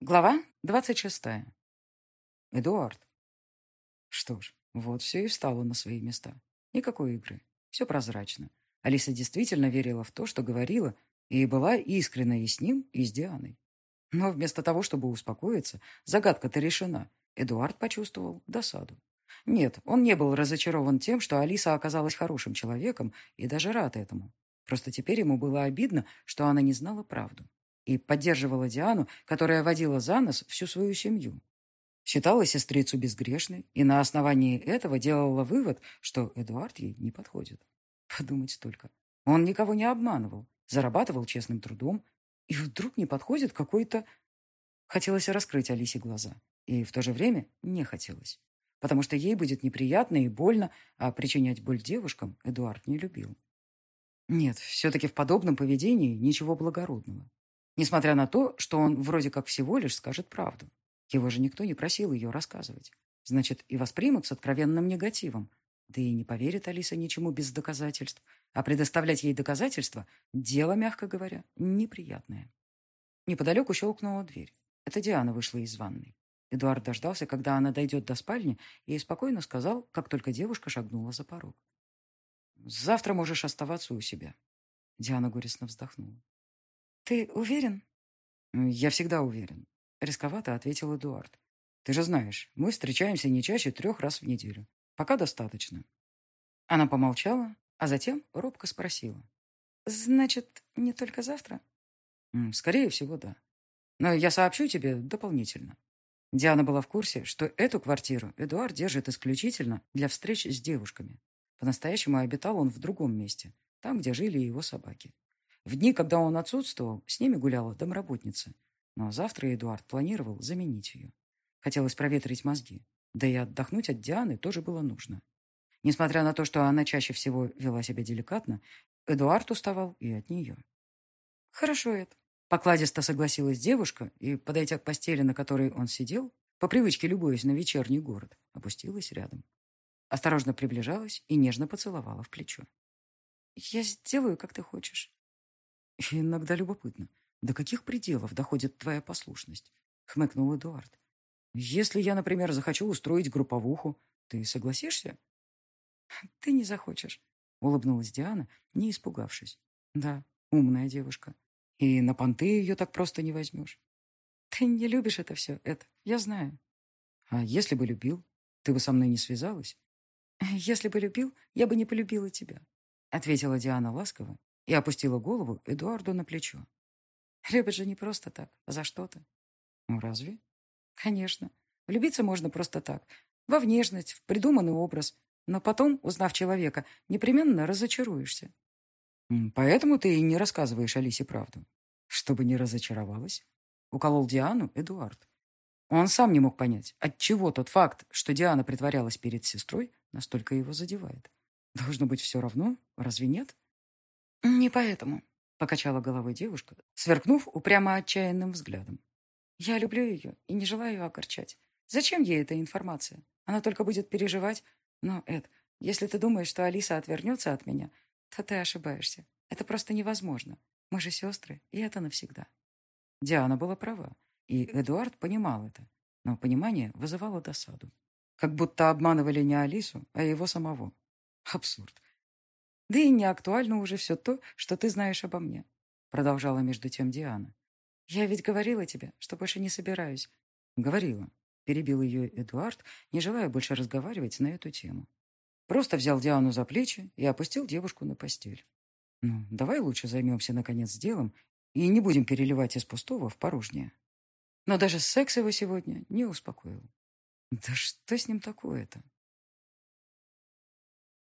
Глава 26. Эдуард. Что ж, вот все и встало на свои места. Никакой игры. Все прозрачно. Алиса действительно верила в то, что говорила, и была искренна и с ним, и с Дианой. Но вместо того, чтобы успокоиться, загадка-то решена. Эдуард почувствовал досаду. Нет, он не был разочарован тем, что Алиса оказалась хорошим человеком, и даже рад этому. Просто теперь ему было обидно, что она не знала правду. И поддерживала Диану, которая водила за нос всю свою семью. Считала сестрицу безгрешной и на основании этого делала вывод, что Эдуард ей не подходит. Подумать только. Он никого не обманывал, зарабатывал честным трудом, и вдруг не подходит какой-то... Хотелось раскрыть Алисе глаза, и в то же время не хотелось, потому что ей будет неприятно и больно, а причинять боль девушкам Эдуард не любил. Нет, все-таки в подобном поведении ничего благородного. Несмотря на то, что он вроде как всего лишь скажет правду. Его же никто не просил ее рассказывать. Значит, и воспримут с откровенным негативом. Да и не поверит Алиса ничему без доказательств. А предоставлять ей доказательства– дело, мягко говоря, неприятное. Неподалеку щелкнула дверь. Это Диана вышла из ванной. Эдуард дождался, когда она дойдет до спальни, и спокойно сказал, как только девушка шагнула за порог. «Завтра можешь оставаться у себя». Диана горестно вздохнула. «Ты уверен?» «Я всегда уверен», — рисковато ответил Эдуард. «Ты же знаешь, мы встречаемся не чаще 3 раз в неделю. Пока достаточно». Она помолчала, а затем робко спросила. «Значит, не только завтра?» «Скорее всего, да. Но я сообщу тебе дополнительно». Диана была в курсе, что эту квартиру Эдуард держит исключительно для встреч с девушками. По-настоящему обитал он в другом месте, там, где жили его собаки. В дни, когда он отсутствовал, с ними гуляла домработница. Но завтра Эдуард планировал заменить ее. Хотелось проветрить мозги. Да и отдохнуть от Дианы тоже было нужно. Несмотря на то, что она чаще всего вела себя деликатно, Эдуард уставал и от нее. «Хорошо это». Покладисто согласилась девушка и, подойдя к постели, на которой он сидел, по привычке любуясь на вечерний город, опустилась рядом. Осторожно приближалась и нежно поцеловала в плечо. «Я сделаю, как ты хочешь». «Иногда любопытно, до каких пределов доходит твоя послушность?» — хмыкнул Эдуард. «Если я, например, захочу устроить групповуху, ты согласишься?» «Ты не захочешь», — улыбнулась Диана, не испугавшись. «Да, умная девушка. И на понты ее так просто не возьмешь. Ты не любишь это все, это, я знаю». «А если бы любил, ты бы со мной не связалась?» «Если бы любил, я бы не полюбила тебя», — ответила Диана ласково и опустила голову Эдуарду на плечо. «Любят же не просто так, а за что-то». «Ну, разве?» «Конечно. Влюбиться можно просто так. Во внешность, в придуманный образ. Но потом, узнав человека, непременно разочаруешься». «Поэтому ты и не рассказываешь Алисе правду. Чтобы не разочаровалась?» Уколол Диану Эдуард. Он сам не мог понять, отчего тот факт, что Диана притворялась перед сестрой, настолько его задевает. Должно быть все равно, разве нет? «Не поэтому», — покачала головой девушка, сверкнув упрямо отчаянным взглядом. «Я люблю ее и не желаю ее огорчать. Зачем ей эта информация? Она только будет переживать. Но, Эд, если ты думаешь, что Алиса отвернется от меня, то ты ошибаешься. Это просто невозможно. Мы же сестры, и это навсегда». Диана была права, и Эдуард понимал это. Но понимание вызывало досаду. Как будто обманывали не Алису, а его самого. Абсурд. «Да и не актуально уже все то, что ты знаешь обо мне», продолжала между тем Диана. «Я ведь говорила тебе, что больше не собираюсь». «Говорила», перебил ее Эдуард, не желая больше разговаривать на эту тему. Просто взял Диану за плечи и опустил девушку на постель. «Ну, давай лучше займемся, наконец, делом и не будем переливать из пустого в порожнее». Но даже секс его сегодня не успокоил. Да что с ним такое-то?